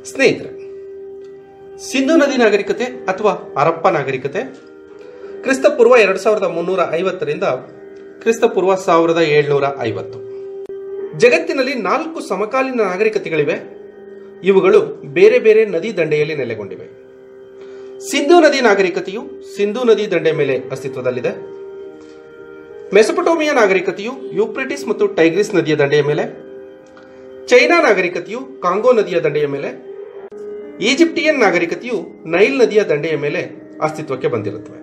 ಸ್ನೇಹಿತರೆ, ಸಿಂಧೂ ನದಿ ನಾಗರಿಕತೆ ಅಥವಾ ಹರಪ್ಪ ನಾಗರಿಕತೆ ಕ್ರಿಸ್ತಪೂರ್ವ 2350ರಿಂದ ಕ್ರಿಸ್ತಪೂರ್ವ 1750. ಜಗತ್ತಿನಲ್ಲಿ 4 ಸಮಕಾಲೀನ ನಾಗರಿಕತೆಗಳಿವೆ. ಇವುಗಳು ಬೇರೆ ಬೇರೆ ನದಿ ದಂಡೆಯಲ್ಲಿ ನೆಲೆಗೊಂಡಿವೆ. ಸಿಂಧೂ ನದಿ ನಾಗರಿಕತೆಯು ಸಿಂಧೂ ನದಿ ದಂಡೆ ಮೇಲೆ ಅಸ್ತಿತ್ವದಲ್ಲಿದೆ. ಮೆಸೊಪೊಟೋಮಿಯಾ ನಾಗರಿಕತೆಯು ಯೂಫ್ರೆಟಿಸ್ ಮತ್ತು ಟೈಗ್ರಿಸ್ ನದಿಯ ದಂಡೆಯ ಮೇಲೆ, ಚೈನಾ ನಾಗರಿಕತೆಯು ಕಾಂಗೋ ನದಿಯ ದಂಡೆಯ ಮೇಲೆ, ಈಜಿಪ್ಟಿಯನ್ ನಾಗರಿಕತೆಯು ನೈಲ್ ನದಿಯ ದಂಡೆಯ ಮೇಲೆ ಅಸ್ತಿತ್ವಕ್ಕೆ ಬಂದಿರುತ್ತವೆ.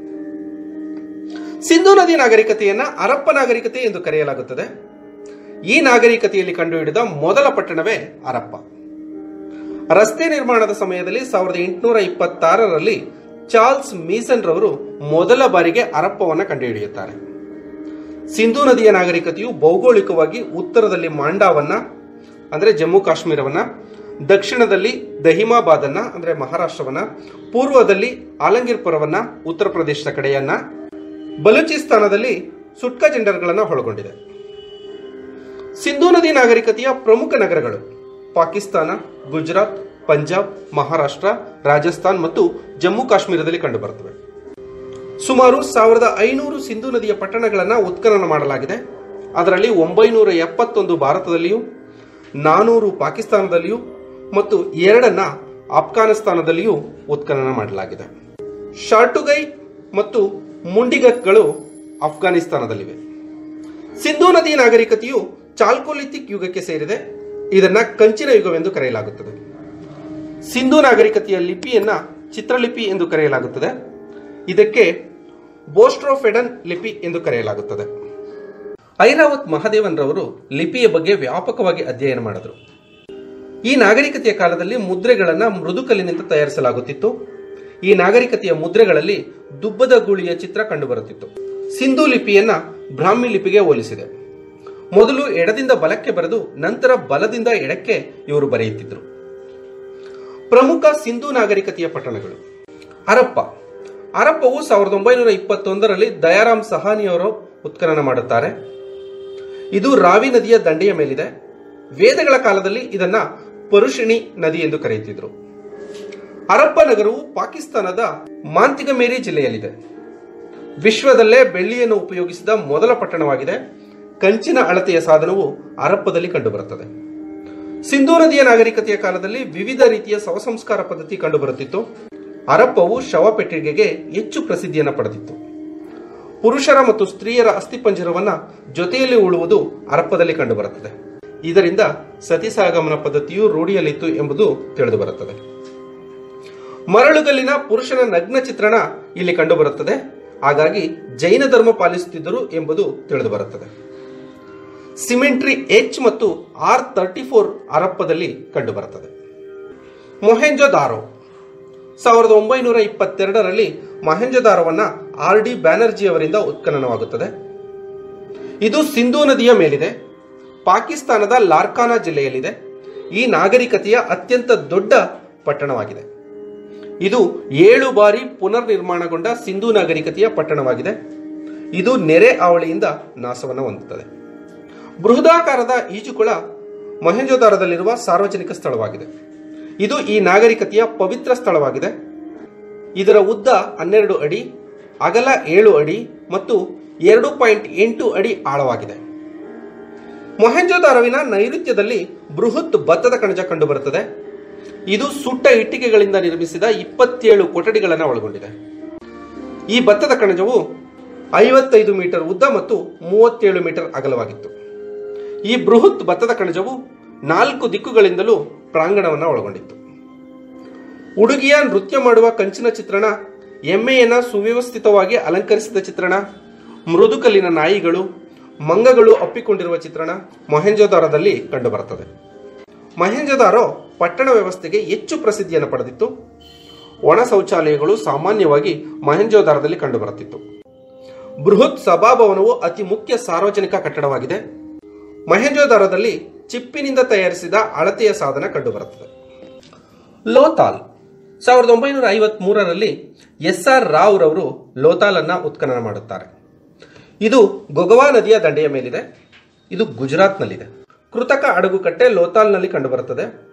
ಸಿಂಧೂ ನದಿ ನಾಗರಿಕತೆಯನ್ನ ಹರಪ್ಪ ನಾಗರಿಕತೆ ಎಂದು ಕರೆಯಲಾಗುತ್ತದೆ. ಈ ನಾಗರಿಕತೆಯಲ್ಲಿ ಕಂಡುಹಿಡಿದ ಮೊದಲ ಪಟ್ಟಣವೇ ಹರಪ್ಪ. ರಸ್ತೆ ನಿರ್ಮಾಣದ ಸಮಯದಲ್ಲಿ 1826ರಲ್ಲಿ ಚಾರ್ಲ್ಸ್ ಮೀಸನ್ ರವರು ಮೊದಲ ಬಾರಿಗೆ ಹರಪ್ಪವನ್ನು ಕಂಡುಹಿಡಿಯುತ್ತಾರೆ. ಸಿಂಧೂ ನದಿಯ ನಾಗರಿಕತೆಯು ಭೌಗೋಳಿಕವಾಗಿ ಉತ್ತರದಲ್ಲಿ ಮಾಂಡಾವನ್ನ ಅಂದ್ರೆ ಜಮ್ಮು ಕಾಶ್ಮೀರವನ್ನ, ದಕ್ಷಿಣದಲ್ಲಿ ದಹಿಮಾಬಾದನ್ನ ಅಂದ್ರೆ ಮಹಾರಾಷ್ಟ್ರವನ್ನ, ಪೂರ್ವದಲ್ಲಿ ಆಲಂಗೀರ್ಪುರವನ್ನ ಉತ್ತರ ಪ್ರದೇಶದ ಕಡೆಯನ್ನ, ಬಲೂಚಿಸ್ತಾನದಲ್ಲಿ ಸುಟ್ಕಾ ಜೆಂಡರ್ಗಳನ್ನ ಒಳಗೊಂಡಿದೆ. ಸಿಂಧೂ ನದಿ ನಾಗರಿಕತೆಯ ಪ್ರಮುಖ ನಗರಗಳು ಪಾಕಿಸ್ತಾನ, ಗುಜರಾತ್, ಪಂಜಾಬ್, ಮಹಾರಾಷ್ಟ್ರ, ರಾಜಸ್ಥಾನ್ ಮತ್ತು ಜಮ್ಮು ಕಾಶ್ಮೀರದಲ್ಲಿ ಕಂಡುಬರುತ್ತವೆ. ಸುಮಾರು 1500 ಸಿಂಧೂ ನದಿಯ ಪಟ್ಟಣಗಳನ್ನು ಉತ್ಖನನ ಮಾಡಲಾಗಿದೆ. ಅದರಲ್ಲಿ 971 ಭಾರತದಲ್ಲಿಯೂ, 400 ಪಾಕಿಸ್ತಾನದಲ್ಲಿಯೂ ಮತ್ತು 2 ಅಫ್ಘಾನಿಸ್ತಾನದಲ್ಲಿಯೂ ಉತ್ಖನನ ಮಾಡಲಾಗಿದೆ. ಶಾರ್ಟುಗೈ ಮತ್ತು ಮುಂಡಿಗತ್ಗಳು ಅಫ್ಘಾನಿಸ್ತಾನದಲ್ಲಿವೆ. ಸಿಂಧೂ ನದಿ ನಾಗರಿಕತೆಯು ಚಾಲ್ಕೋಲಿಥಿಕ್ ಯುಗಕ್ಕೆ ಸೇರಿದೆ. ಇದನ್ನ ಕಂಚಿನ ಯುಗವೆಂದು ಕರೆಯಲಾಗುತ್ತದೆ. ಸಿಂಧೂ ನಾಗರಿಕತೆಯ ಲಿಪಿಯನ್ನ ಚಿತ್ರಲಿಪಿ ಎಂದು ಕರೆಯಲಾಗುತ್ತದೆ. ಇದಕ್ಕೆ ಬೋಸ್ಟ್ರೋಫೆಡನ್ ಲಿಪಿ ಎಂದು ಕರೆಯಲಾಗುತ್ತದೆ. ಐರಾವತ್ ಮಹಾದೇವನ್ ರವರು ಲಿಪಿಯ ಬಗ್ಗೆ ವ್ಯಾಪಕವಾಗಿ ಅಧ್ಯಯನ ಮಾಡಿದರು. ಈ ನಾಗರಿಕತೆಯ ಕಾಲದಲ್ಲಿ ಮುದ್ರೆಗಳನ್ನು ಮೃದುಕಲ್ಲಿನಿಂದ ತಯಾರಿಸಲಾಗುತ್ತಿತ್ತು. ಈ ನಾಗರಿಕತೆಯ ಮುದ್ರೆಗಳಲ್ಲಿ ದುಬ್ಬದ ಗೂಳಿಯ ಚಿತ್ರ ಕಂಡುಬರುತ್ತಿತ್ತು. ಸಿಂಧೂ ಲಿಪಿಯನ್ನ ಬ್ರಾಹ್ಮಿ ಲಿಪಿಗೆ ಹೋಲಿಸಿದೆ. ಮೊದಲು ಎಡದಿಂದ ಬಲಕ್ಕೆ ಬರೆದು ನಂತರ ಬಲದಿಂದ ಎಡಕ್ಕೆ ಇವರು ಬರೆಯುತ್ತಿದ್ದರು. ಪ್ರಮುಖ ಸಿಂಧೂ ನಾಗರಿಕತೆಯ ಪಟ್ಟಣಗಳು. ಹರಪ್ಪವು 1921ರಲ್ಲಿ ದಯಾರಾಮ್ ಸಹಾನಿಯವರು ಉತ್ಖನನ ಮಾಡುತ್ತಾರೆ. ಇದು ರಾವಿ ನದಿಯ ದಂಡೆಯ ಮೇಲಿದೆ. ವೇದಗಳ ಕಾಲದಲ್ಲಿ ಇದನ್ನ ಪರುಷಿಣಿ ನದಿ ಎಂದು ಕರೆಯುತ್ತಿದ್ದರು. ಹರಪ್ಪ ನಗರವು ಪಾಕಿಸ್ತಾನದ ಮಾಂತಿಗಮೇರಿ ಜಿಲ್ಲೆಯಲ್ಲಿದೆ. ವಿಶ್ವದಲ್ಲೇ ಬೆಳ್ಳಿಯನ್ನು ಉಪಯೋಗಿಸಿದ ಮೊದಲ ಪಟ್ಟಣವಾಗಿದೆ. ಕಂಚಿನ ಅಳತೆಯ ಸಾಧನವು ಹರಪ್ಪದಲ್ಲಿ ಕಂಡುಬರುತ್ತದೆ. ಸಿಂಧೂ ನದಿಯ ನಾಗರಿಕತೆಯ ಕಾಲದಲ್ಲಿ ವಿವಿಧ ರೀತಿಯ ಶವಸಂಸ್ಕಾರ ಪದ್ಧತಿ ಕಂಡುಬರುತ್ತಿತ್ತು. ಹರಪ್ಪವು ಶವಪೆಟ್ಟಿಗೆಗೆ ಹೆಚ್ಚು ಪ್ರಸಿದ್ಧಿಯನ್ನು ಪಡೆದಿತ್ತು. ಪುರುಷರ ಮತ್ತು ಸ್ತ್ರೀಯರ ಅಸ್ಥಿಪಂಜರವನ್ನ ಜೊತೆಯಲ್ಲಿ ಉಳುವುದು ಹರಪ್ಪದಲ್ಲಿ ಕಂಡುಬರುತ್ತದೆ. ಇದರಿಂದ ಸತಿಸಾಗಮನ ಪದ್ಧತಿಯು ರೂಢಿಯಲ್ಲಿತ್ತು ಎಂಬುದು ತಿಳಿದುಬರುತ್ತದೆ. ಮರಳುಗಲ್ಲಿನ ಪುರುಷನ ನಗ್ನ ಚಿತ್ರಣ ಇಲ್ಲಿ ಕಂಡುಬರುತ್ತದೆ. ಹಾಗಾಗಿ ಜೈನ ಧರ್ಮ ಪಾಲಿಸುತ್ತಿದ್ದರು ಎಂಬುದು ತಿಳಿದುಬರುತ್ತದೆ. ಸಿಮೆಂಟ್ರಿ H ಮತ್ತು R34 ಹರಪ್ಪದಲ್ಲಿ ಕಂಡುಬರುತ್ತದೆ. ಮೊಹೆಂಜೊದಾರೋ 1922ರಲ್ಲಿ ಮೊಹೆಂಜೊದಾರೋವನ್ನ RD ಬ್ಯಾನರ್ಜಿ ಅವರಿಂದ ಉತ್ಖನನವಾಗುತ್ತದೆ. ಇದು ಸಿಂಧೂ ನದಿಯ ಮೇಲಿದೆ. ಪಾಕಿಸ್ತಾನದ ಲಾರ್ಕಾನಾ ಜಿಲ್ಲೆಯಲ್ಲಿದೆ. ಈ ನಾಗರಿಕತೆಯ ಅತ್ಯಂತ ದೊಡ್ಡ ಪಟ್ಟಣವಾಗಿದೆ. ಇದು 7 ಬಾರಿ ಪುನರ್ ನಿರ್ಮಾಣಗೊಂಡ ಸಿಂಧೂ ನಾಗರಿಕತೆಯ ಪಟ್ಟಣವಾಗಿದೆ. ಇದು ನೆರೆ ಹಾವಳಿಯಿಂದ ನಾಶವನ್ನು ಹೊಂದುತ್ತದೆ. ಬೃಹದಾಕಾರದ ಈಜುಕೊಳ ಮೊಹೆಂಜೊದಾರದಲ್ಲಿರುವ ಸಾರ್ವಜನಿಕ ಸ್ಥಳವಾಗಿದೆ. ಇದು ಈ ನಾಗರಿಕತೆಯ ಪವಿತ್ರ ಸ್ಥಳವಾಗಿದೆ. ಇದರ ಉದ್ದ 12 ಅಡಿ, ಅಗಲ 7 ಅಡಿ ಮತ್ತು 2.8 ಅಡಿ ಆಳವಾಗಿದೆ. ಮೊಹೆಂಜೊದಾರವಿನ ನೈಋತ್ಯದಲ್ಲಿ ಬೃಹತ್ ಭತ್ತದ ಕಣಜ ಕಂಡುಬರುತ್ತದೆ. ಇದು ಸುಟ್ಟ ಇಟ್ಟಿಗೆಗಳಿಂದ ನಿರ್ಮಿಸಿದ 27 ಕೊಠಡಿಗಳನ್ನು ಒಳಗೊಂಡಿದೆ. ಈ ಭತ್ತದ ಕಣಜವು 55 ಮೀಟರ್ ಉದ್ದ ಮತ್ತು 37 ಮೀಟರ್ ಅಗಲವಾಗಿತ್ತು. ಈ ಬೃಹತ್ ಭತ್ತದ ಕಣಜವು 4 ದಿಕ್ಕುಗಳಿಂದಲೂ ಪ್ರಾಂಗಣವನ್ನು ಒಳಗೊಂಡಿತ್ತು. ಹುಡುಗಿಯ ನೃತ್ಯ ಮಾಡುವ ಕಂಚಿನ ಚಿತ್ರಣ, ಎಮ್ಮೆಯನ್ನ ಸುವ್ಯವಸ್ಥಿತವಾಗಿ ಅಲಂಕರಿಸಿದ ಚಿತ್ರಣ, ಮೃದುಕಲ್ಲಿನ ನಾಯಿಗಳು, ಮಂಗಗಳು ಅಪ್ಪಿಕೊಂಡಿರುವ ಚಿತ್ರಣ ಮೊಹೆಂಜೊದಾರದಲ್ಲಿ ಕಂಡುಬರುತ್ತದೆ. ಮೊಹೆಂಜೊದಾರೋ ಪಟ್ಟಣ ವ್ಯವಸ್ಥೆಗೆ ಹೆಚ್ಚು ಪ್ರಸಿದ್ಧಿಯನ್ನು ಪಡೆದಿತ್ತು. ಒಣ ಶೌಚಾಲಯಗಳು ಸಾಮಾನ್ಯವಾಗಿ ಮೊಹೆಂಜೊದಾರದಲ್ಲಿ ಕಂಡುಬರುತ್ತಿತ್ತು. ಬೃಹತ್ ಸಭಾಭವನವು ಅತಿ ಮುಖ್ಯ ಸಾರ್ವಜನಿಕ ಕಟ್ಟಡವಾಗಿದೆ. ಮೊಹೆಂಜೊದಾರದಲ್ಲಿ ಚಿಪ್ಪಿನಿಂದ ತಯಾರಿಸಿದ ಅಳತೆಯ ಸಾಧನ ಕಂಡುಬರುತ್ತದೆ. ಲೋಥಾಲ್ 1953ರಲ್ಲಿ SR ರಾವ್ ರವರು ಲೋಥಾಲ್ ಅನ್ನ ಉತ್ಖನನ ಮಾಡುತ್ತಾರೆ. ಇದು ಗೊಗವಾ ನದಿಯ ದಂಡೆಯ ಮೇಲಿದೆ. ಇದು ಗುಜರಾತ್ನಲ್ಲಿದೆ. ಕೃತಕ ಅಡಗುಕಟ್ಟೆ ಲೋಥಾಲ್ನಲ್ಲಿ ಕಂಡುಬರುತ್ತದೆ.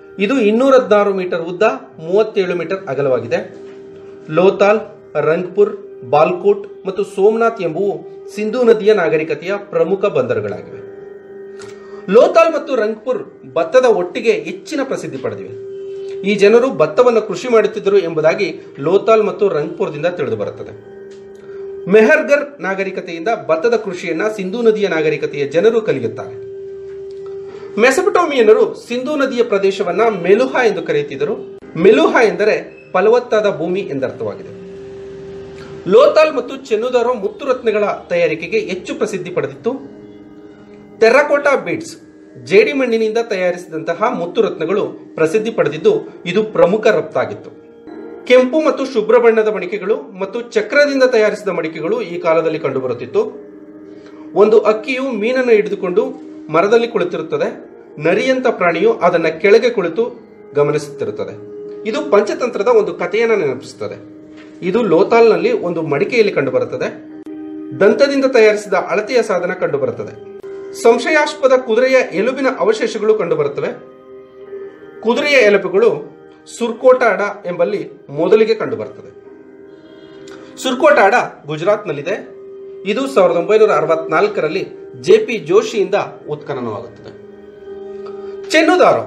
ಇದು 216 ಮೀಟರ್ ಉದ್ದ, 37 ಮೀಟರ್ ಅಗಲವಾಗಿದೆ. ಲೋಥಾಲ್, ರಂಗ್ಪುರ್, ಬಾಲ್ಕೋಟ್ ಮತ್ತು ಸೋಮನಾಥ್ ಎಂಬುವು ಸಿಂಧೂ ನದಿಯ ನಾಗರಿಕತೆಯ ಪ್ರಮುಖ ಬಂದರುಗಳಾಗಿವೆ. ಲೋಥಾಲ್ ಮತ್ತು ರಂಗ್ಪುರ್ ಭತ್ತದ ಒಟ್ಟಿಗೆ ಹೆಚ್ಚಿನ ಪ್ರಸಿದ್ಧಿ ಪಡೆದಿವೆ. ಈ ಜನರು ಭತ್ತವನ್ನು ಕೃಷಿ ಮಾಡುತ್ತಿದ್ದರು ಎಂಬುದಾಗಿ ಲೋಥಾಲ್ ಮತ್ತು ರಂಗ್ಪುರದಿಂದ ತಿಳಿದು ಬರುತ್ತದೆ. ಮೆಹರ್ಗರ್ ನಾಗರಿಕತೆಯಿಂದ ಭತ್ತದ ಕೃಷಿಯನ್ನ ಸಿಂಧೂ ನದಿಯ ನಾಗರಿಕತೆಯ ಜನರು ಕಲಿಯುತ್ತಾರೆ. ಮೆಸೊಪಟೋಮಿಯನ್ನರು ಸಿಂಧೂ ನದಿಯ ಪ್ರದೇಶವನ್ನ ಮೆಲುಹಾ ಎಂದು ಕರೆಯುತ್ತಿದ್ದರು. ಮೆಲುಹಾ ಎಂದರೆ ಫಲವತ್ತಾದ ಭೂಮಿ ಎಂದರ್ಥವಾಗಿದೆ. ಲೋಥಾಲ್ ಮತ್ತು ಚೆನ್ನುದಾರೋ ಮುತ್ತುರತ್ನಗಳ ತಯಾರಿಕೆಗೆ ಹೆಚ್ಚು ಪ್ರಸಿದ್ಧಿ ಪಡೆದಿತ್ತು. ಟೆರ್ರಕೋಟಾ ಬೀಡ್ಸ್, ಜೇಡಿಮಣ್ಣಿನಿಂದ ತಯಾರಿಸಿದಂತಹ ಮುತ್ತುರತ್ನಗಳು ಪ್ರಸಿದ್ಧಿ ಪಡೆದಿದ್ದು ಇದು ಪ್ರಮುಖ ರಫ್ತಾಗಿತ್ತು. ಕೆಂಪು ಮತ್ತು ಶುಭ್ರ ಬಣ್ಣದ ಮಡಿಕೆಗಳು ಮತ್ತು ಚಕ್ರದಿಂದ ತಯಾರಿಸಿದ ಮಡಿಕೆಗಳು ಈ ಕಾಲದಲ್ಲಿ ಕಂಡುಬರುತ್ತಿತ್ತು. ಒಂದು ಅಕ್ಕಿಯು ಮೀನನ್ನು ಹಿಡಿದುಕೊಂಡು ಮರದಲ್ಲಿ ಕುಳಿತಿರುತ್ತದೆ. ನರಿಯಂತ ಪ್ರಾಣಿಯು ಅದನ್ನ ಕೆಳಗೆ ಕುಳಿತು ಗಮನಿಸುತ್ತಿರುತ್ತದೆ. ಇದು ಪಂಚತಂತ್ರದ ಒಂದು ಕಥೆಯನ್ನು ನೆನಪಿಸುತ್ತದೆ. ಇದು ಲೋಥಾಲ್ನಲ್ಲಿ ಒಂದು ಮಡಿಕೆಯಲ್ಲಿ ಕಂಡುಬರುತ್ತದೆ. ದಂತದಿಂದ ತಯಾರಿಸಿದ ಅಳತೆಯ ಸಾಧನ ಕಂಡುಬರುತ್ತದೆ. ಸಂಶಯಾಸ್ಪದ ಕುದುರೆಯ ಎಲುಬಿನ ಅವಶೇಷಗಳು ಕಂಡುಬರುತ್ತವೆ. ಕುದುರೆಯ ಎಲುಬುಗಳು ಸುರ್ಕೋಟಾಡ ಎಂಬಲ್ಲಿ ಮೊದಲಿಗೆ ಕಂಡುಬರುತ್ತದೆ. ಸುರ್ಕೋಟಾಡ ಗುಜರಾತ್ನಲ್ಲಿದೆ. ಇದು 1964ರಲ್ಲಿ ಜೆಪಿ ಜೋಶಿಯಿಂದ ಉತ್ಖನನವಾಗುತ್ತದೆ. ಚೆನ್ನುದಾರೋ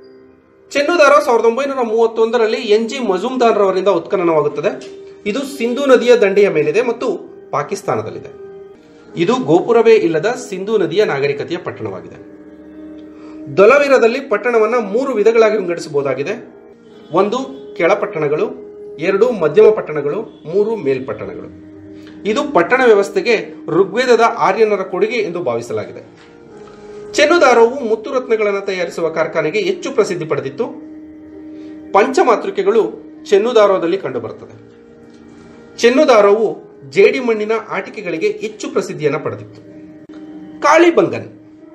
1931ರಲ್ಲಿ ಎನ್.ಜಿ. ಮಜುಮ್ದಾರ್ ರವರಿಂದ ಉತ್ಖನನವಾಗುತ್ತದೆ. ಇದು ಸಿಂಧೂ ನದಿಯ ದಂಡೆಯ ಮೇಲಿದೆ ಮತ್ತು ಪಾಕಿಸ್ತಾನದಲ್ಲಿದೆ. ಇದು ಗೋಪುರವೇ ಇಲ್ಲದ ಸಿಂಧೂ ನದಿಯ ನಾಗರಿಕತೆಯ ಪಟ್ಟಣವಾಗಿದೆ. ದೊಲವಿರದಲ್ಲಿ ಪಟ್ಟಣವನ್ನು 3 ವಿಧಗಳಾಗಿ ವಿಂಗಡಿಸಬಹುದಾಗಿದೆ. 1 ಕೆಳಪಟ್ಟಣಗಳು, 2 ಮಧ್ಯಮ ಪಟ್ಟಣಗಳು, 3 ಮೇಲ್ಪಟ್ಟಣಗಳು. ಇದು ಪಟ್ಟಣ ವ್ಯವಸ್ಥೆಗೆ ಋಗ್ವೇದದ ಆರ್ಯನರ ಕೊಡುಗೆ ಎಂದು ಭಾವಿಸಲಾಗಿದೆ. ಚೆನ್ನುದಾರೋವು ಮುತ್ತುರತ್ನಗಳನ್ನು ತಯಾರಿಸುವ ಕಾರ್ಖಾನೆಗೆ ಹೆಚ್ಚು ಪ್ರಸಿದ್ಧಿ ಪಡೆದಿತ್ತು. ಪಂಚಮಾತೃಕೆಗಳು ಚೆನ್ನುದಾರೋದಲ್ಲಿ ಕಂಡುಬರುತ್ತದೆ. ಚೆನ್ನುದಾರೋವು ಜೇಡಿಮಣ್ಣಿನ ಆಟಿಕೆಗಳಿಗೆ ಹೆಚ್ಚು ಪ್ರಸಿದ್ಧಿಯನ್ನು ಪಡೆದಿತ್ತು. ಕಾಳಿಬಂಗನ್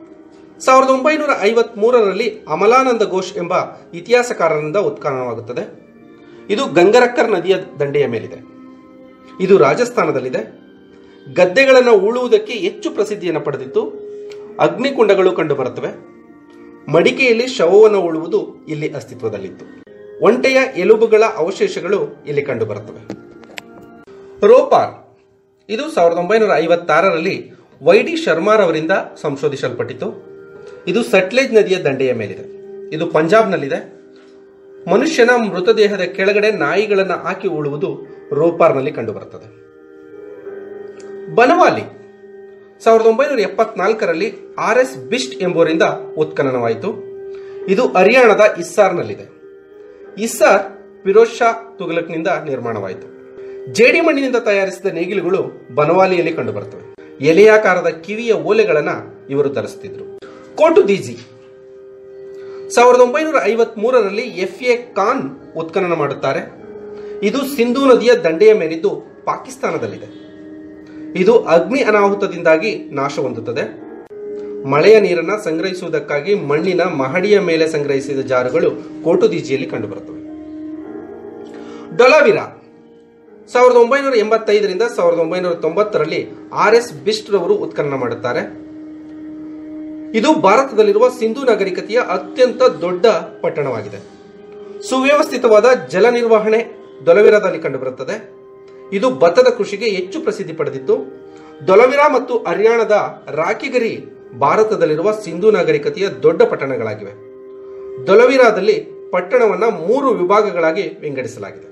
1953ರಲ್ಲಿ ಅಮಲಾನಂದ ಘೋಷ್ ಎಂಬ ಇತಿಹಾಸಕಾರರಿಂದ ಉತ್ಖನನವಾಗುತ್ತದೆ. ಇದು ಗಂಗರಕ್ಕರ್ ನದಿಯ ದಂಡೆಯ ಮೇಲಿದೆ. ಇದು ರಾಜಸ್ಥಾನದಲ್ಲಿದೆ. ಗದ್ದೆಗಳನ್ನು ಉಳುವುದಕ್ಕೆ ಹೆಚ್ಚು ಪ್ರಸಿದ್ಧಿಯನ್ನು ಪಡೆದಿತ್ತು. ಅಗ್ನಿಕುಂಡಗಳು ಕಂಡುಬರುತ್ತವೆ. ಮಡಿಕೆಯಲ್ಲಿ ಶವವನ್ನು ಉಳುವುದು ಇಲ್ಲಿ ಅಸ್ತಿತ್ವದಲ್ಲಿತ್ತು. ಒಂಟೆಯ ಎಲುಬುಗಳ ಅವಶೇಷಗಳು ಇಲ್ಲಿ ಕಂಡುಬರುತ್ತವೆ. ರೋಪಾರ್ ಇದು 1956ರಲ್ಲಿ ವೈ.ಡಿ. ಶರ್ಮಾರವರಿಂದ ಸಂಶೋಧಿಸಲ್ಪಟ್ಟಿತು. ಇದು ಸಟ್ಲೇಜ್ ನದಿಯ ದಂಡೆಯ ಮೇಲಿದೆ. ಇದು ಪಂಜಾಬ್ನಲ್ಲಿದೆ. ಮನುಷ್ಯನ ಮೃತದೇಹದ ಕೆಳಗಡೆ ನಾಯಿಗಳನ್ನು ಹಾಕಿ ಉಳುವುದು ರೋಪಾರ್ನಲ್ಲಿ ಕಂಡುಬರುತ್ತದೆ. ಬನವಾಲಿ 1974ರಲ್ಲಿ ಆರ್.ಎಸ್. ಬಿಸ್ಟ್ ಎಂಬುವರಿಂದ ಉತ್ಖನನವಾಯಿತು. ಇದು ಹರಿಯಾಣದ ಇಸ್ಸಾರ್ನಲ್ಲಿದೆ. ಇಸ್ಸಾರ್ ಫಿರೋಜ್ ಶಾ ತುಘಲಕ್ನಿಂದ ನಿರ್ಮಾಣವಾಯಿತು. ಜೇಡಿಮಣ್ಣಿನಿಂದ ತಯಾರಿಸಿದ ನೇಗಿಲುಗಳು ಬನವಾಲಿಯಲ್ಲಿ ಕಂಡುಬರುತ್ತವೆ. ಎಲೆಯಾಕಾರದ ಕಿವಿಯ ಓಲೆಗಳನ್ನು ಇವರು ಧರಿಸುತ್ತಿದ್ದರು. ಕೋಟು ದೀಜಿ 1953ರಲ್ಲಿ ಎಫ್.ಎ. ಖಾನ್ ಉತ್ಖನನ ಮಾಡುತ್ತಾರೆ. ಇದು ಸಿಂಧೂ ನದಿಯ ದಂಡೆಯ ಮೇಲಿದ್ದು ಪಾಕಿಸ್ತಾನದಲ್ಲಿದೆ. ಇದು ಅಗ್ನಿ ಅನಾಹುತದಿಂದಾಗಿ ನಾಶ ಹೊಂದುತ್ತದೆ. ಮಳೆಯ ನೀರನ್ನು ಸಂಗ್ರಹಿಸುವುದಕ್ಕಾಗಿ ಮಣ್ಣಿನ ಮಹಡಿಯ ಮೇಲೆ ಸಂಗ್ರಹಿಸಿದ ಜಾರುಗಳು ಕೋಟುದೀಜಿಯಲ್ಲಿ ಕಂಡುಬರುತ್ತವೆ. ಡೊಲವಿರಾ 1985ರಿಂದ 1990ರಲ್ಲಿ ಆರ್.ಎಸ್. ಬಿಸ್ಟ್ ರವರು ಉತ್ಖನನ ಮಾಡುತ್ತಾರೆ. ಇದು ಭಾರತದಲ್ಲಿರುವ ಸಿಂಧೂ ನಾಗರಿಕತೆಯ ಅತ್ಯಂತ ದೊಡ್ಡ ಪಟ್ಟಣವಾಗಿದೆ. ಸುವ್ಯವಸ್ಥಿತವಾದ ಜಲ ನಿರ್ವಹಣೆ ದೊಲವಿರಾದಲ್ಲಿ ಕಂಡುಬರುತ್ತದೆ. ಇದು ಭತ್ತದ ಕೃಷಿಗೆ ಹೆಚ್ಚು ಪ್ರಸಿದ್ಧಿ ಪಡೆದಿತ್ತು. ದೊಲವಿರಾ ಮತ್ತು ಹರಿಯಾಣದ ರಾಕಿಗರಿ ಭಾರತದಲ್ಲಿರುವ ಸಿಂಧೂ ನಾಗರಿಕತೆಯ ದೊಡ್ಡ ಪಟ್ಟಣಗಳಾಗಿವೆ. ದೊಲವಿರಾದಲ್ಲಿ ಪಟ್ಟಣವನ್ನು 3 ವಿಭಾಗಗಳಾಗಿ ವಿಂಗಡಿಸಲಾಗಿದೆ.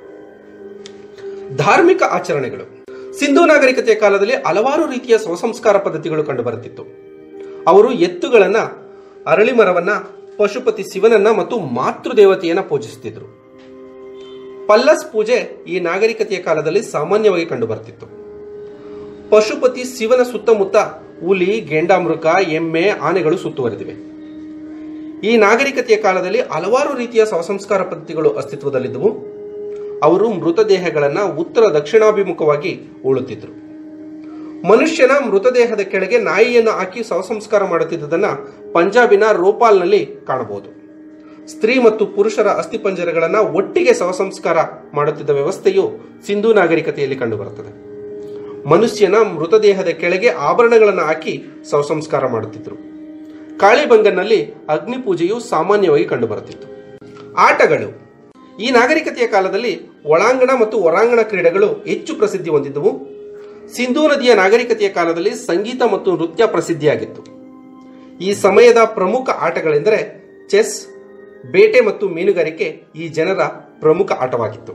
ಧಾರ್ಮಿಕ ಆಚರಣೆಗಳು ಸಿಂಧೂ ನಾಗರಿಕತೆಯ ಕಾಲದಲ್ಲಿ ಹಲವಾರು ರೀತಿಯ ಸ್ವಸಂಸ್ಕಾರ ಪದ್ಧತಿಗಳು ಕಂಡುಬರುತ್ತಿತ್ತು. ಅವರು ಎತ್ತುಗಳನ್ನ, ಅರಳಿ ಮರವನ್ನ, ಪಶುಪತಿ ಶಿವನನ್ನ ಮತ್ತು ಮಾತೃದೇವತೆಯನ್ನ ಪೂಜಿಸುತ್ತಿದ್ದರು. ಪಲ್ಲಸ್ ಪೂಜೆ ಈ ನಾಗರಿಕತೆಯ ಕಾಲದಲ್ಲಿ ಸಾಮಾನ್ಯವಾಗಿ ಕಂಡುಬರುತ್ತಿತ್ತು. ಪಶುಪತಿ ಶಿವನ ಸುತ್ತಮುತ್ತ ಹುಲಿ, ಗೆಂಡಾಮೃಗ, ಎಮ್ಮೆ, ಆನೆಗಳು ಸುತ್ತುವರೆದಿವೆ. ಈ ನಾಗರಿಕತೆಯ ಕಾಲದಲ್ಲಿ ಹಲವಾರು ರೀತಿಯ ಸ್ವಸಂಸ್ಕಾರ ಪದ್ಧತಿಗಳು ಅಸ್ತಿತ್ವದಲ್ಲಿದ್ದವು. ಅವರು ಮೃತದೇಹಗಳನ್ನು ಉತ್ತರ ದಕ್ಷಿಣಾಭಿಮುಖವಾಗಿ ಉಳುತ್ತಿದ್ದರು. ಮನುಷ್ಯನ ಮೃತದೇಹದ ಕೆಳಗೆ ನಾಯಿಯನ್ನು ಹಾಕಿ ಶವಸಂಸ್ಕಾರ ಮಾಡುತ್ತಿದ್ದುದನ್ನು ಪಂಜಾಬಿನ ರೋಪಾಲ್ನಲ್ಲಿ ಕಾಣಬಹುದು. ಸ್ತ್ರೀ ಮತ್ತು ಪುರುಷರ ಅಸ್ಥಿಪಂಜರಗಳನ್ನು ಒಟ್ಟಿಗೆ ಶವಸಂಸ್ಕಾರ ಮಾಡುತ್ತಿದ್ದ ವ್ಯವಸ್ಥೆಯು ಸಿಂಧೂ ನಾಗರಿಕತೆಯಲ್ಲಿ ಕಂಡುಬರುತ್ತದೆ. ಮನುಷ್ಯನ ಮೃತದೇಹದ ಕೆಳಗೆ ಆಭರಣಗಳನ್ನು ಹಾಕಿ ಶವಸಂಸ್ಕಾರ ಮಾಡುತ್ತಿದ್ದರು. ಕಾಳಿಬಂಗನ್ನಲ್ಲಿ ಅಗ್ನಿ ಪೂಜೆಯು ಸಾಮಾನ್ಯವಾಗಿ ಕಂಡುಬರುತ್ತಿತ್ತು. ಆಟಗಳು. ಈ ನಾಗರಿಕತೆಯ ಕಾಲದಲ್ಲಿ ಒಳಾಂಗಣ ಮತ್ತು ಹೊರಾಂಗಣ ಕ್ರೀಡೆಗಳು ಹೆಚ್ಚು ಪ್ರಸಿದ್ಧಿ ಹೊಂದಿದ್ದವು. ಸಿಂಧೂ ನದಿಯ ನಾಗರಿಕತೆಯ ಕಾಲದಲ್ಲಿ ಸಂಗೀತ ಮತ್ತು ನೃತ್ಯ ಪ್ರಸಿದ್ಧಿಯಾಗಿತ್ತು. ಈ ಸಮಯದ ಪ್ರಮುಖ ಆಟಗಳೆಂದರೆ ಚೆಸ್, ಬೇಟೆ ಮತ್ತು ಮೀನುಗಾರಿಕೆ ಈ ಜನರ ಪ್ರಮುಖ ಆಟವಾಗಿತ್ತು.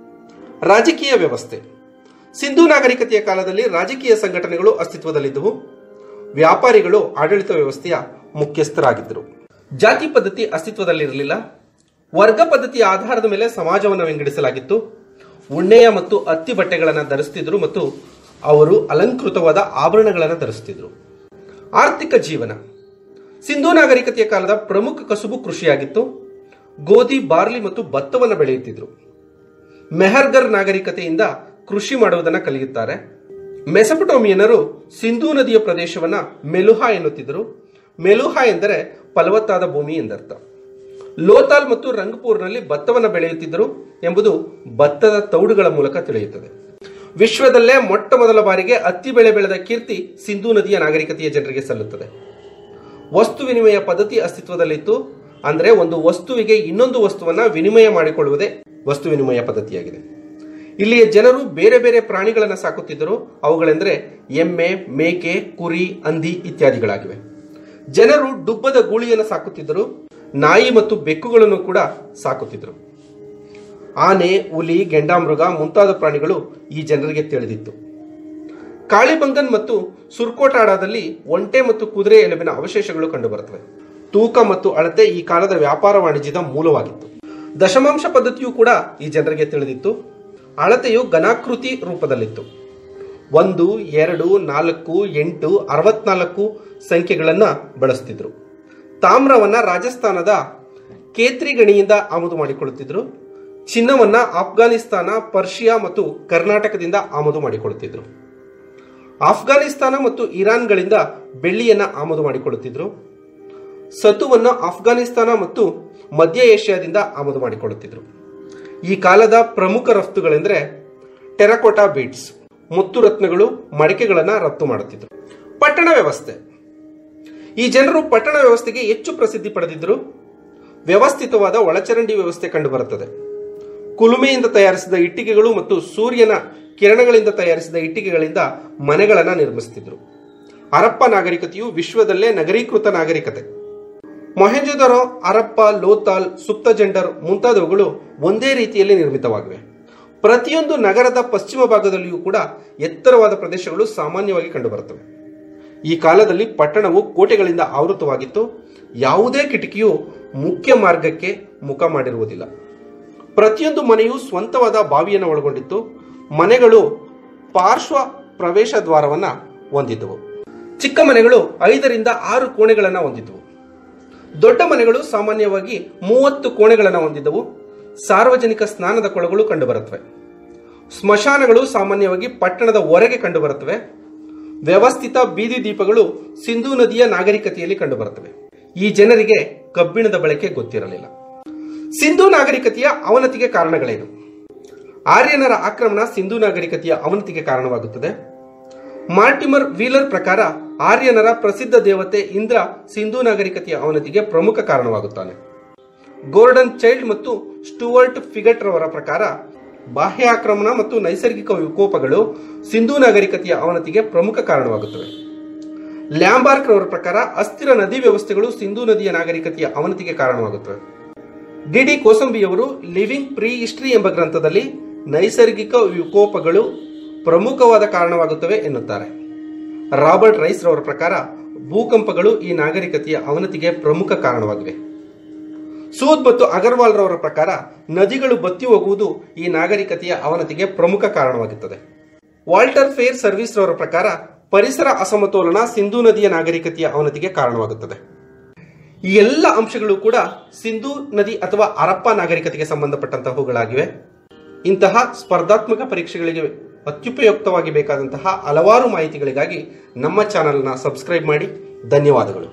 ರಾಜಕೀಯ ವ್ಯವಸ್ಥೆ. ಸಿಂಧೂ ನಾಗರಿಕತೆಯ ಕಾಲದಲ್ಲಿ ರಾಜಕೀಯ ಸಂಘಟನೆಗಳು ಅಸ್ತಿತ್ವದಲ್ಲಿದ್ದವು. ವ್ಯಾಪಾರಿಗಳು ಆಡಳಿತ ವ್ಯವಸ್ಥೆಯ ಮುಖ್ಯಸ್ಥರಾಗಿದ್ದರು. ಜಾತಿ ಪದ್ಧತಿ ಅಸ್ತಿತ್ವದಲ್ಲಿರಲಿಲ್ಲ. ವರ್ಗ ಪದ್ಧತಿಯ ಆಧಾರದ ಮೇಲೆ ಸಮಾಜವನ್ನು ವಿಂಗಡಿಸಲಾಗಿತ್ತು. ಉಣ್ಣೆಯ ಮತ್ತು ಹತ್ತಿ ಬಟ್ಟೆಗಳನ್ನು ಧರಿಸುತ್ತಿದ್ದರು ಮತ್ತು ಅವರು ಅಲಂಕೃತವಾದ ಆಭರಣಗಳನ್ನು ಧರಿಸುತ್ತಿದ್ದರು. ಆರ್ಥಿಕ ಜೀವನ. ಸಿಂಧೂ ನಾಗರಿಕತೆಯ ಕಾಲದ ಪ್ರಮುಖ ಕಸುಬು ಕೃಷಿಯಾಗಿತ್ತು. ಗೋಧಿ, ಬಾರ್ಲಿ ಮತ್ತು ಭತ್ತವನ್ನು ಬೆಳೆಯುತ್ತಿದ್ದರು. ಮೆಹರ್ಗರ್ ನಾಗರಿಕತೆಯಿಂದ ಕೃಷಿ ಮಾಡುವುದನ್ನು ಕಲಿಯುತ್ತಾರೆ. ಮೆಸೊಪೊಟೇಮಿಯನ್ನರು ಸಿಂಧೂ ನದಿಯ ಪ್ರದೇಶವನ್ನು ಮೆಲುಹಾ ಎನ್ನುತ್ತಿದ್ದರು. ಮೆಲುಹಾ ಎಂದರೆ ಫಲವತ್ತಾದ ಭೂಮಿ ಎಂದರ್ಥ. ಲೋತಾಲ್ ಮತ್ತು ರಂಗಪೂರ್ನಲ್ಲಿ ಭತ್ತವನ್ನು ಬೆಳೆಯುತ್ತಿದ್ದರು ಎಂಬುದು ಭತ್ತದ ತೌಡುಗಳ ಮೂಲಕ ತಿಳಿಯುತ್ತದೆ. ವಿಶ್ವದಲ್ಲೇ ಮೊಟ್ಟ ಮೊದಲ ಬಾರಿಗೆ ಹತ್ತಿ ಬೆಳೆ ಬೆಳೆದ ಕೀರ್ತಿ ಸಿಂಧೂ ನದಿಯ ನಾಗರಿಕತೆಯ ಜನರಿಗೆ ಸಲ್ಲುತ್ತದೆ. ವಸ್ತು ವಿನಿಮಯ ಪದ್ಧತಿ ಅಸ್ತಿತ್ವದಲ್ಲಿತ್ತು. ಅಂದರೆ ಒಂದು ವಸ್ತುವಿಗೆ ಇನ್ನೊಂದು ವಸ್ತುವನ್ನ ವಿನಿಮಯ ಮಾಡಿಕೊಳ್ಳುವುದೇ ವಸ್ತು ವಿನಿಮಯ ಪದ್ಧತಿಯಾಗಿದೆ. ಇಲ್ಲಿಯ ಜನರು ಬೇರೆ ಬೇರೆ ಪ್ರಾಣಿಗಳನ್ನು ಸಾಕುತ್ತಿದ್ದರು. ಅವುಗಳೆಂದರೆ ಎಮ್ಮೆ, ಮೇಕೆ, ಕುರಿ, ಹಂದಿ ಇತ್ಯಾದಿಗಳಾಗಿವೆ. ಜನರು ಡುಬ್ಬದ ಗೂಳಿಯನ್ನು ಸಾಕುತ್ತಿದ್ದರು. ನಾಯಿ ಮತ್ತು ಬೆಕ್ಕುಗಳನ್ನು ಕೂಡ ಸಾಕುತ್ತಿದ್ದರು. ಆನೆ, ಹುಲಿ, ಗೆಂಡಾಮೃಗ ಮುಂತಾದ ಪ್ರಾಣಿಗಳು ಈ ಜನರಿಗೆ ತಿಳಿದಿತ್ತು. ಕಾಳಿಬಂಗನ್ ಮತ್ತು ಸುರ್ಕೋಟಾಡಾದಲ್ಲಿ ಒಂಟೆ ಮತ್ತು ಕುದುರೆ ಎಲುಬಿನ ಅವಶೇಷಗಳು ಕಂಡುಬರುತ್ತವೆ. ತೂಕ ಮತ್ತು ಅಳತೆ ಈ ಕಾಲದ ವ್ಯಾಪಾರ ವಾಣಿಜ್ಯದ ಮೂಲವಾಗಿತ್ತು. ದಶಮಾಂಶ ಪದ್ಧತಿಯೂ ಕೂಡ ಈ ಜನರಿಗೆ ತಿಳಿದಿತ್ತು. ಅಳತೆಯು ಘನಾಕೃತಿ ರೂಪದಲ್ಲಿತ್ತು. 1, 2, 4, 8, 64 ಸಂಖ್ಯೆಗಳನ್ನು ಬಳಸುತ್ತಿದ್ದರು. ತಾಮ್ರವನ್ನ ರಾಜಸ್ಥಾನದ ಕೇತ್ರಿ ಗಣಿಯಿಂದ ಆಮದು ಮಾಡಿಕೊಳ್ಳುತ್ತಿದ್ದರು. ಚಿನ್ನವನ್ನ ಆಫ್ಘಾನಿಸ್ತಾನ, ಪರ್ಷಿಯಾ ಮತ್ತು ಕರ್ನಾಟಕದಿಂದ ಆಮದು ಮಾಡಿಕೊಳ್ಳುತ್ತಿದ್ದರು. ಆಫ್ಘಾನಿಸ್ತಾನ ಮತ್ತು ಇರಾನ್ಗಳಿಂದ ಬೆಳ್ಳಿಯನ್ನ ಆಮದು ಮಾಡಿಕೊಳ್ಳುತ್ತಿದ್ದರು. ಸತುವನ್ನು ಆಫ್ಘಾನಿಸ್ತಾನ ಮತ್ತು ಮಧ್ಯ ಏಷ್ಯಾದಿಂದ ಆಮದು ಮಾಡಿಕೊಳ್ಳುತ್ತಿದ್ದರು. ಈ ಕಾಲದ ಪ್ರಮುಖ ರಫ್ತುಗಳೆಂದರೆ ಟೆರಕೋಟಾ ಬೀಡ್ಸ್, ಮುತ್ತು ರತ್ನಗಳು, ಮಡಿಕೆಗಳನ್ನು ರಫ್ತು ಮಾಡುತ್ತಿದ್ದರು. ಪಟ್ಟಣ ವ್ಯವಸ್ಥೆ. ಈ ಜನರು ಪಟ್ಟಣ ವ್ಯವಸ್ಥೆಗೆ ಹೆಚ್ಚು ಪ್ರಸಿದ್ಧಿ ಪಡೆದಿದ್ದರು. ವ್ಯವಸ್ಥಿತವಾದ ಒಳಚರಂಡಿ ವ್ಯವಸ್ಥೆ ಕಂಡುಬರುತ್ತದೆ. ಕುಲುಮೆಯಿಂದ ತಯಾರಿಸಿದ ಇಟ್ಟಿಗೆಗಳು ಮತ್ತು ಸೂರ್ಯನ ಕಿರಣಗಳಿಂದ ತಯಾರಿಸಿದ ಇಟ್ಟಿಗೆಗಳಿಂದ ಮನೆಗಳನ್ನು ನಿರ್ಮಿಸುತ್ತಿದ್ದರು. ಹರಪ್ಪ ನಾಗರಿಕತೆಯು ವಿಶ್ವದಲ್ಲೇ ನಗರೀಕೃತ ನಾಗರಿಕತೆ. ಮೊಹೆಂಜೊದಾರೋ, ಹರಪ್ಪ, ಲೋತಾಲ್, ಸುಪ್ತಜೆಂಡರ್ ಮುಂತಾದವುಗಳು ಒಂದೇ ರೀತಿಯಲ್ಲಿ ನಿರ್ಮಿತವಾಗಿವೆ. ಪ್ರತಿಯೊಂದು ನಗರದ ಪಶ್ಚಿಮ ಭಾಗದಲ್ಲಿಯೂ ಕೂಡ ಎತ್ತರವಾದ ಪ್ರದೇಶಗಳು ಸಾಮಾನ್ಯವಾಗಿ ಕಂಡುಬರುತ್ತವೆ. ಈ ಕಾಲದಲ್ಲಿ ಪಟ್ಟಣವು ಕೋಟೆಗಳಿಂದ ಆವೃತವಾಗಿತ್ತು. ಯಾವುದೇ ಕಿಟಕಿಯು ಮುಖ್ಯ ಮಾರ್ಗಕ್ಕೆ ಮುಖ ಮಾಡಿರುವುದಿಲ್ಲ. ಪ್ರತಿಯೊಂದು ಮನೆಯು ಸ್ವಂತವಾದ ಬಾವಿಯನ್ನು ಒಳಗೊಂಡಿತ್ತು. ಮನೆಗಳು ಪಾರ್ಶ್ವ ಪ್ರವೇಶ ದ್ವಾರವನ್ನು ಹೊಂದಿದ್ದವು. ಚಿಕ್ಕ ಮನೆಗಳು 5 ರಿಂದ 6 ಕೋಣೆಗಳನ್ನು ಹೊಂದಿದ್ದವು. ದೊಡ್ಡ ಮನೆಗಳು ಸಾಮಾನ್ಯವಾಗಿ 30 ಕೋಣೆಗಳನ್ನು ಹೊಂದಿದ್ದವು. ಸಾರ್ವಜನಿಕ ಸ್ನಾನದ ಕೊಳಗಳು ಕಂಡುಬರುತ್ತವೆ. ಸ್ಮಶಾನಗಳು ಸಾಮಾನ್ಯವಾಗಿ ಪಟ್ಟಣದ ಹೊರಗೆ ಕಂಡುಬರುತ್ತವೆ. ವ್ಯವಸ್ಥಿತ ಬೀದಿ ದೀಪಗಳು ಸಿಂಧೂ ನದಿಯ ನಾಗರಿಕತೆಯಲ್ಲಿ ಕಂಡುಬರುತ್ತವೆ. ಈ ಜನರಿಗೆ ಕಬ್ಬಿಣದ ಬಳಕೆ ಗೊತ್ತಿರಲಿಲ್ಲ. ಸಿಂಧೂ ನಾಗರಿಕತೆಯ ಅವನತಿಗೆ ಕಾರಣಗಳೇನು? ಆರ್ಯನರ ಆಕ್ರಮಣ ಸಿಂಧೂ ನಾಗರಿಕತೆಯ ಅವನತಿಗೆ ಕಾರಣವಾಗುತ್ತದೆ. ಮಾರ್ಟಿಮರ್ ವೀಲರ್ ಪ್ರಕಾರ ಆರ್ಯನರ ಪ್ರಸಿದ್ಧ ದೇವತೆ ಇಂದ್ರ ಸಿಂಧೂ ನಾಗರಿಕತೆಯ ಅವನತಿಗೆ ಪ್ರಮುಖ ಕಾರಣವಾಗುತ್ತಾನೆ. ಗೋರ್ಡನ್ ಚೈಲ್ಡ್ ಮತ್ತು ಸ್ಟುವರ್ಟ್ ಫಿಗಟ್ ರವರ ಪ್ರಕಾರ ಬಾಹ್ಯ ಆಕ್ರಮಣ ಮತ್ತು ನೈಸರ್ಗಿಕ ವಿಕೋಪಗಳು ಸಿಂಧೂ ನಾಗರಿಕತೆಯ ಅವನತಿಗೆ ಪ್ರಮುಖ ಕಾರಣವಾಗುತ್ತವೆ. ಲ್ಯಾಂಬಾರ್ಕ್ ರವರ ಪ್ರಕಾರ ಅಸ್ಥಿರ ನದಿ ವ್ಯವಸ್ಥೆಗಳು ಸಿಂಧೂ ನದಿಯ ನಾಗರಿಕತೆಯ ಅವನತಿಗೆ ಕಾರಣವಾಗುತ್ತವೆ. ಡಿ ಕೋಸಂಬಿಯವರು ಲಿವಿಂಗ್ ಪ್ರೀ ಹಿಸ್ಟರಿ ಎಂಬ ಗ್ರಂಥದಲ್ಲಿ ನೈಸರ್ಗಿಕ ವಿಕೋಪಗಳು ಪ್ರಮುಖವಾದ ಕಾರಣವಾಗುತ್ತವೆ ಎನ್ನುತ್ತಾರೆ. ರಾಬರ್ಟ್ ರೈಸ್ ರವರ ಪ್ರಕಾರ ಭೂಕಂಪಗಳು ಈ ನಾಗರಿಕತೆಯ ಅವನತಿಗೆ ಪ್ರಮುಖ ಕಾರಣವಾಗಿವೆ. ಸೂದ್ ಮತ್ತು ಅಗರ್ವಾಲ್ ರವರ ಪ್ರಕಾರ ನದಿಗಳು ಬತ್ತಿ ಹೋಗುವುದು ಈ ನಾಗರಿಕತೆಯ ಅವನತಿಗೆ ಪ್ರಮುಖ ಕಾರಣವಾಗುತ್ತದೆ. ವಾಲ್ಟರ್ ಫೇರ್ ಸರ್ವಿಸ್ ರವರ ಪ್ರಕಾರ ಪರಿಸರ ಅಸಮತೋಲನ ಸಿಂಧೂ ನದಿಯ ನಾಗರಿಕತೆಯ ಅವನತಿಗೆ ಕಾರಣವಾಗುತ್ತದೆ. ಈ ಎಲ್ಲ ಅಂಶಗಳು ಕೂಡ ಸಿಂಧೂ ನದಿ ಅಥವಾ ಹರಪ್ಪ ನಾಗರಿಕತೆಗೆ ಸಂಬಂಧಪಟ್ಟಂತಹವುಗಳಾಗಿವೆ. ಇಂತಹ ಸ್ಪರ್ಧಾತ್ಮಕ ಪರೀಕ್ಷೆಗಳಿಗೆ ಅತ್ಯುಪಯುಕ್ತವಾಗಿ ಬೇಕಾದಂತಹ ಹಲವಾರು ಮಾಹಿತಿಗಳಿಗಾಗಿ ನಮ್ಮ ಚಾನೆಲ್ನ ಸಬ್ಸ್ಕ್ರೈಬ್ ಮಾಡಿ. ಧನ್ಯವಾದಗಳು.